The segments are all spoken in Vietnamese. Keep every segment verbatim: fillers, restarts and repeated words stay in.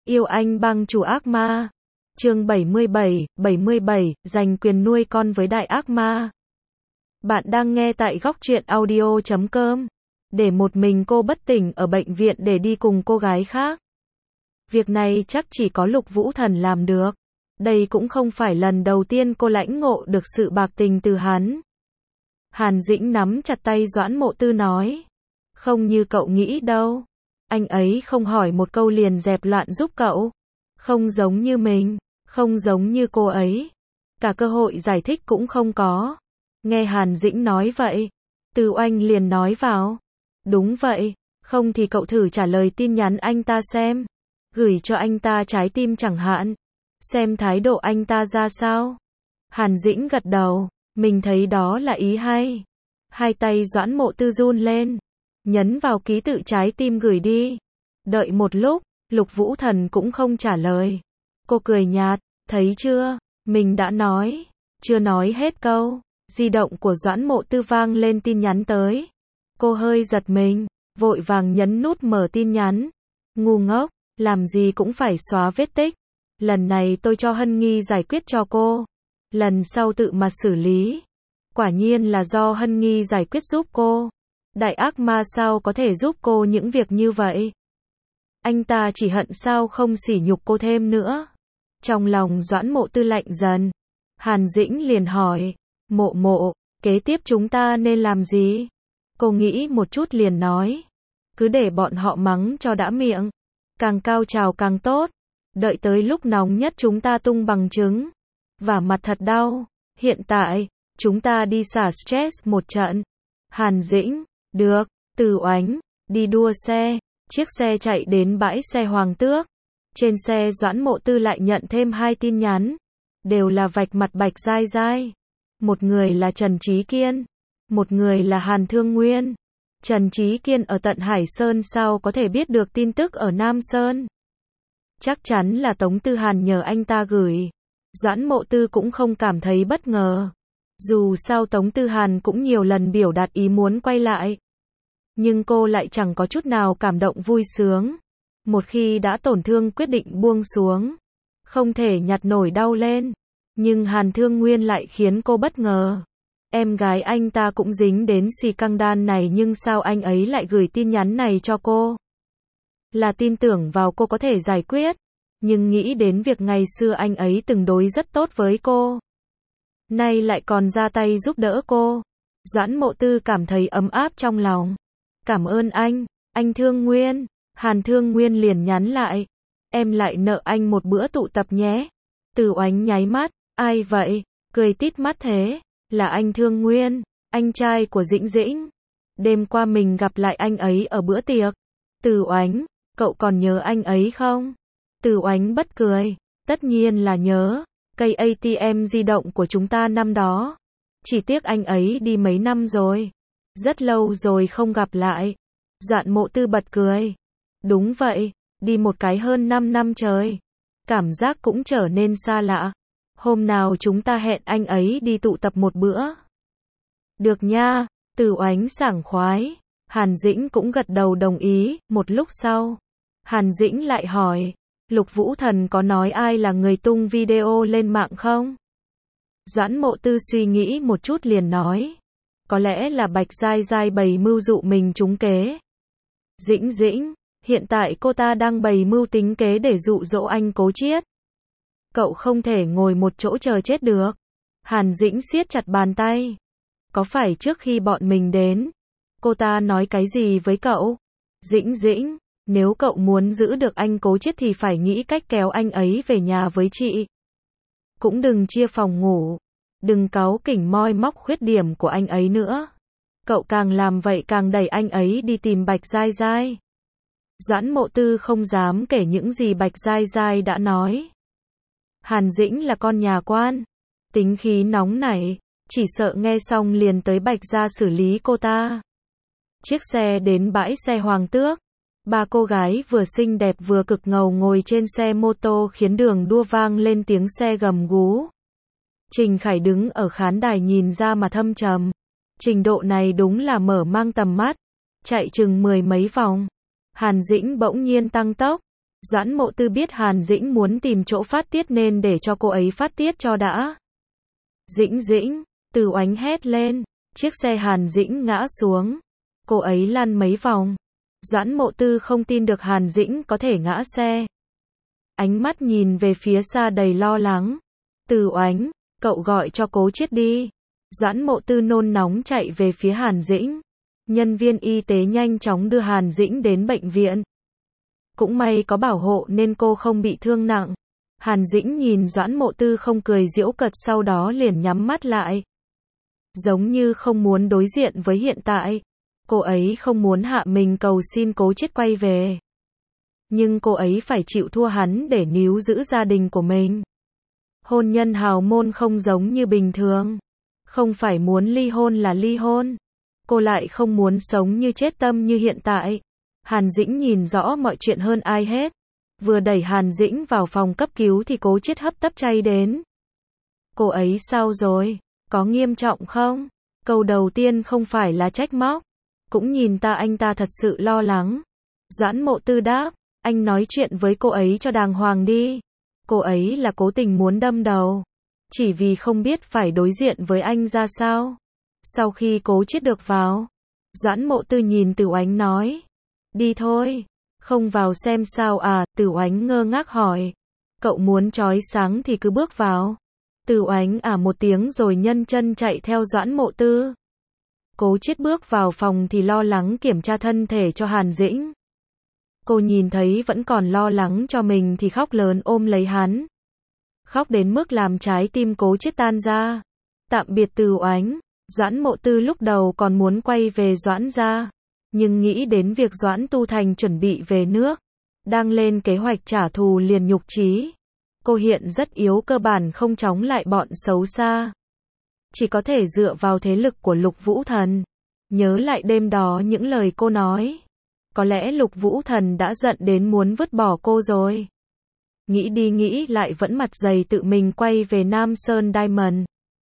Yêu anh bang chủ ác ma. Chương bảy mươi bảy, bảy mươi bảy, giành quyền nuôi con với đại ác ma. Bạn đang nghe tại góc truyện audio chấm com. Để một mình cô bất tỉnh ở bệnh viện để đi cùng cô gái khác. Việc này chắc chỉ có Lục Vũ Thần làm được. Đây cũng không phải lần đầu tiên cô lãnh ngộ được sự bạc tình từ hắn. Hàn Dĩnh nắm chặt tay Doãn Mộ Tư nói. Không như cậu nghĩ đâu. Anh ấy không hỏi một câu liền dẹp loạn giúp cậu. Không giống như mình, không giống như cô ấy. Cả cơ hội giải thích cũng không có. Nghe Hàn Dĩnh nói vậy, Từ Oanh liền nói vào. Đúng vậy, không thì cậu thử trả lời tin nhắn anh ta xem. Gửi cho anh ta trái tim chẳng hạn. Xem thái độ anh ta ra sao. Hàn Dĩnh gật đầu, mình thấy đó là ý hay. Hai tay Doãn Mộ Tư run lên. Nhấn vào ký tự trái tim gửi đi. Đợi một lúc, Lục Vũ Thần cũng không trả lời. Cô cười nhạt, thấy chưa, mình đã nói. Chưa nói hết câu, di động của Doãn Mộ Tư vang lên tin nhắn tới. Cô hơi giật mình, vội vàng nhấn nút mở tin nhắn. Ngu ngốc, làm gì cũng phải xóa vết tích. Lần này tôi cho Hân Nghi giải quyết cho cô. Lần sau tự mà xử lý. Quả nhiên là do Hân Nghi giải quyết giúp cô. Đại ác ma sao có thể giúp cô những việc như vậy? Anh ta chỉ hận sao không sỉ nhục cô thêm nữa. Trong lòng Doãn Mộ Tư lạnh dần. Hàn Dĩnh liền hỏi. Mộ mộ, kế tiếp chúng ta nên làm gì? Cô nghĩ một chút liền nói. Cứ để bọn họ mắng cho đã miệng. Càng cao trào càng tốt. Đợi tới lúc nóng nhất chúng ta tung bằng chứng. Và mặt thật đau. Hiện tại, chúng ta đi xả stress một trận. Hàn Dĩnh. Được. Từ Oánh. Đi đua xe. Chiếc xe chạy đến bãi xe Hoàng Tước. Trên xe Doãn Mộ Tư lại nhận thêm hai tin nhắn. Đều là vạch mặt Bạch Giai Giai. Một người là Trần Trí Kiên. Một người là Hàn Thương Nguyên. Trần Trí Kiên ở tận Hải Sơn sao có thể biết được tin tức ở Nam Sơn. Chắc chắn là Tống Tư Hàn nhờ anh ta gửi. Doãn Mộ Tư cũng không cảm thấy bất ngờ. Dù sao Tống Tư Hàn cũng nhiều lần biểu đạt ý muốn quay lại. Nhưng cô lại chẳng có chút nào cảm động vui sướng. Một khi đã tổn thương quyết định buông xuống. Không thể nhặt nổi đau lên. Nhưng Hàn Thương Nguyên lại khiến cô bất ngờ. Em gái anh ta cũng dính đến xì căng đan này nhưng sao anh ấy lại gửi tin nhắn này cho cô? Là tin tưởng vào cô có thể giải quyết. Nhưng nghĩ đến việc ngày xưa anh ấy từng đối rất tốt với cô. Nay lại còn ra tay giúp đỡ cô. Doãn Mộ Tư cảm thấy ấm áp trong lòng. Cảm ơn anh, anh Thương Nguyên. Hàn Thương Nguyên liền nhắn lại. Em lại nợ anh một bữa tụ tập nhé. Từ Oánh nháy mắt. Ai vậy? Cười tít mắt thế. Là anh Thương Nguyên, anh trai của Dĩnh Dĩnh. Đêm qua mình gặp lại anh ấy ở bữa tiệc. Từ Oánh, cậu còn nhớ anh ấy không? Từ Oánh bất cười. Tất nhiên là nhớ. Cây a tê em di động của chúng ta năm đó. Chỉ tiếc anh ấy đi mấy năm rồi. Rất lâu rồi không gặp lại. Doãn Mộ Tư bật cười. Đúng vậy, đi một cái hơn năm năm trời. Cảm giác cũng trở nên xa lạ. Hôm nào chúng ta hẹn anh ấy đi tụ tập một bữa. Được nha, Từ Oánh sảng khoái. Hàn Dĩnh cũng gật đầu đồng ý. Một lúc sau, Hàn Dĩnh lại hỏi. Lục Vũ Thần có nói ai là người tung video lên mạng không? Doãn Mộ Tư suy nghĩ một chút liền nói. Có lẽ là Bạch Giai Giai bày mưu dụ mình trúng kế. Dĩnh Dĩnh, hiện tại cô ta đang bày mưu tính kế để dụ dỗ anh Cố Chiết. Cậu không thể ngồi một chỗ chờ chết được. Hàn Dĩnh siết chặt bàn tay. Có phải trước khi bọn mình đến, cô ta nói cái gì với cậu? Dĩnh Dĩnh, nếu cậu muốn giữ được anh Cố Chiết thì phải nghĩ cách kéo anh ấy về nhà với chị. Cũng đừng chia phòng ngủ. Đừng cáu kỉnh moi móc khuyết điểm của anh ấy nữa. Cậu càng làm vậy càng đẩy anh ấy đi tìm Bạch Giai Giai. Doãn Mộ Tư không dám kể những gì Bạch Giai Giai đã nói. Hàn Dĩnh là con nhà quan. Tính khí nóng nảy. Chỉ sợ nghe xong liền tới Bạch gia xử lý cô ta. Chiếc xe đến bãi xe Hoàng Tước. Ba cô gái vừa xinh đẹp vừa cực ngầu ngồi trên xe mô tô khiến đường đua vang lên tiếng xe gầm gú. Trình Khải đứng ở khán đài nhìn ra mà thâm trầm. Trình độ này đúng là mở mang tầm mắt. Chạy chừng mười mấy vòng. Hàn Dĩnh bỗng nhiên tăng tốc. Doãn Mộ Tư biết Hàn Dĩnh muốn tìm chỗ phát tiết nên để cho cô ấy phát tiết cho đã. Dĩnh Dĩnh, Từ Oánh hét lên. Chiếc xe Hàn Dĩnh ngã xuống. Cô ấy lăn mấy vòng. Doãn Mộ Tư không tin được Hàn Dĩnh có thể ngã xe. Ánh mắt nhìn về phía xa đầy lo lắng. Từ Oánh, cậu gọi cho Cố Chiết đi. Doãn Mộ Tư nôn nóng chạy về phía Hàn Dĩnh. Nhân viên y tế nhanh chóng đưa Hàn Dĩnh đến bệnh viện. Cũng may có bảo hộ nên cô không bị thương nặng. Hàn Dĩnh nhìn Doãn Mộ Tư không cười giễu cợt, sau đó liền nhắm mắt lại. Giống như không muốn đối diện với hiện tại. Cô ấy không muốn hạ mình cầu xin Cố Chiết quay về. Nhưng cô ấy phải chịu thua hắn để níu giữ gia đình của mình. Hôn nhân hào môn không giống như bình thường. Không phải muốn ly hôn là ly hôn. Cô lại không muốn sống như chết tâm như hiện tại. Hàn Dĩnh nhìn rõ mọi chuyện hơn ai hết. Vừa đẩy Hàn Dĩnh vào phòng cấp cứu thì Cố Chiết hấp tấp chay đến. Cô ấy sao rồi? Có nghiêm trọng không? Câu đầu tiên không phải là trách móc. Cũng nhìn ta anh ta thật sự lo lắng. Doãn Mộ Tư đáp. Anh nói chuyện với cô ấy cho đàng hoàng đi. Cô ấy là cố tình muốn đâm đầu. Chỉ vì không biết phải đối diện với anh ra sao. Sau khi Cố Chiết được vào, Doãn Mộ Tư nhìn Từ Oánh nói. Đi thôi. Không vào xem sao à? Từ Oánh ngơ ngác hỏi. Cậu muốn chói sáng thì cứ bước vào. Từ Oánh à một tiếng rồi nhân chân chạy theo Doãn Mộ Tư. Cố Chiết bước vào phòng thì lo lắng kiểm tra thân thể cho Hàn Dĩnh. Cô nhìn thấy vẫn còn lo lắng cho mình thì khóc lớn ôm lấy hắn. Khóc đến mức làm trái tim Cố Chiết tan ra. Tạm biệt Từ Oánh. Doãn Mộ Tư lúc đầu còn muốn quay về Doãn gia. Nhưng nghĩ đến việc Doãn Tu Thành chuẩn bị về nước. Đang lên kế hoạch trả thù liền nhục chí. Cô hiện rất yếu, cơ bản không chống lại bọn xấu xa. Chỉ có thể dựa vào thế lực của Lục Vũ Thần. Nhớ lại đêm đó những lời cô nói. Có lẽ Lục Vũ Thần đã giận đến muốn vứt bỏ cô rồi. Nghĩ đi nghĩ lại vẫn mặt dày tự mình quay về Nam Sơn Diamond.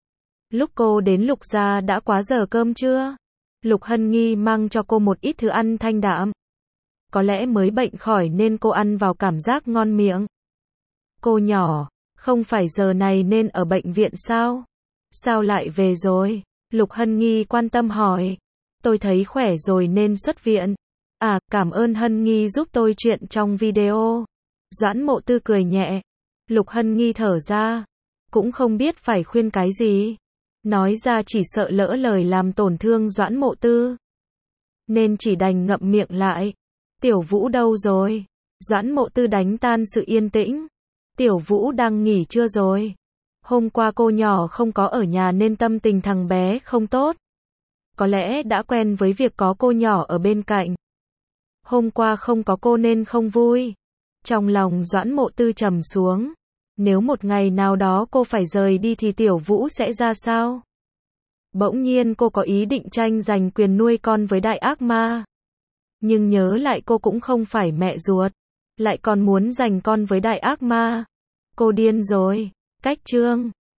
Lúc cô đến Lục gia đã quá giờ cơm trưa. Lục Hân Nghi mang cho cô một ít thứ ăn thanh đạm. Có lẽ mới bệnh khỏi nên cô ăn vào cảm giác ngon miệng. Cô nhỏ, không phải giờ này nên ở bệnh viện sao? Sao lại về rồi? Lục Hân Nghi quan tâm hỏi. Tôi thấy khỏe rồi nên xuất viện. À, cảm ơn Hân Nghi giúp tôi chuyện trong video. Doãn Mộ Tư cười nhẹ. Lục Hân Nghi thở ra. Cũng không biết phải khuyên cái gì. Nói ra chỉ sợ lỡ lời làm tổn thương Doãn Mộ Tư. Nên chỉ đành ngậm miệng lại. Tiểu Vũ đâu rồi? Doãn Mộ Tư đánh tan sự yên tĩnh. Tiểu Vũ đang nghỉ trưa rồi. Hôm qua cô nhỏ không có ở nhà nên tâm tình thằng bé không tốt. Có lẽ đã quen với việc có cô nhỏ ở bên cạnh. Hôm qua không có cô nên không vui. Trong lòng Doãn Mộ Tư trầm xuống. Nếu một ngày nào đó cô phải rời đi thì Tiểu Vũ sẽ ra sao? Bỗng nhiên cô có ý định tranh giành quyền nuôi con với đại ác ma. Nhưng nhớ lại cô cũng không phải mẹ ruột. Lại còn muốn giành con với đại ác ma. Cô điên rồi. Cách chương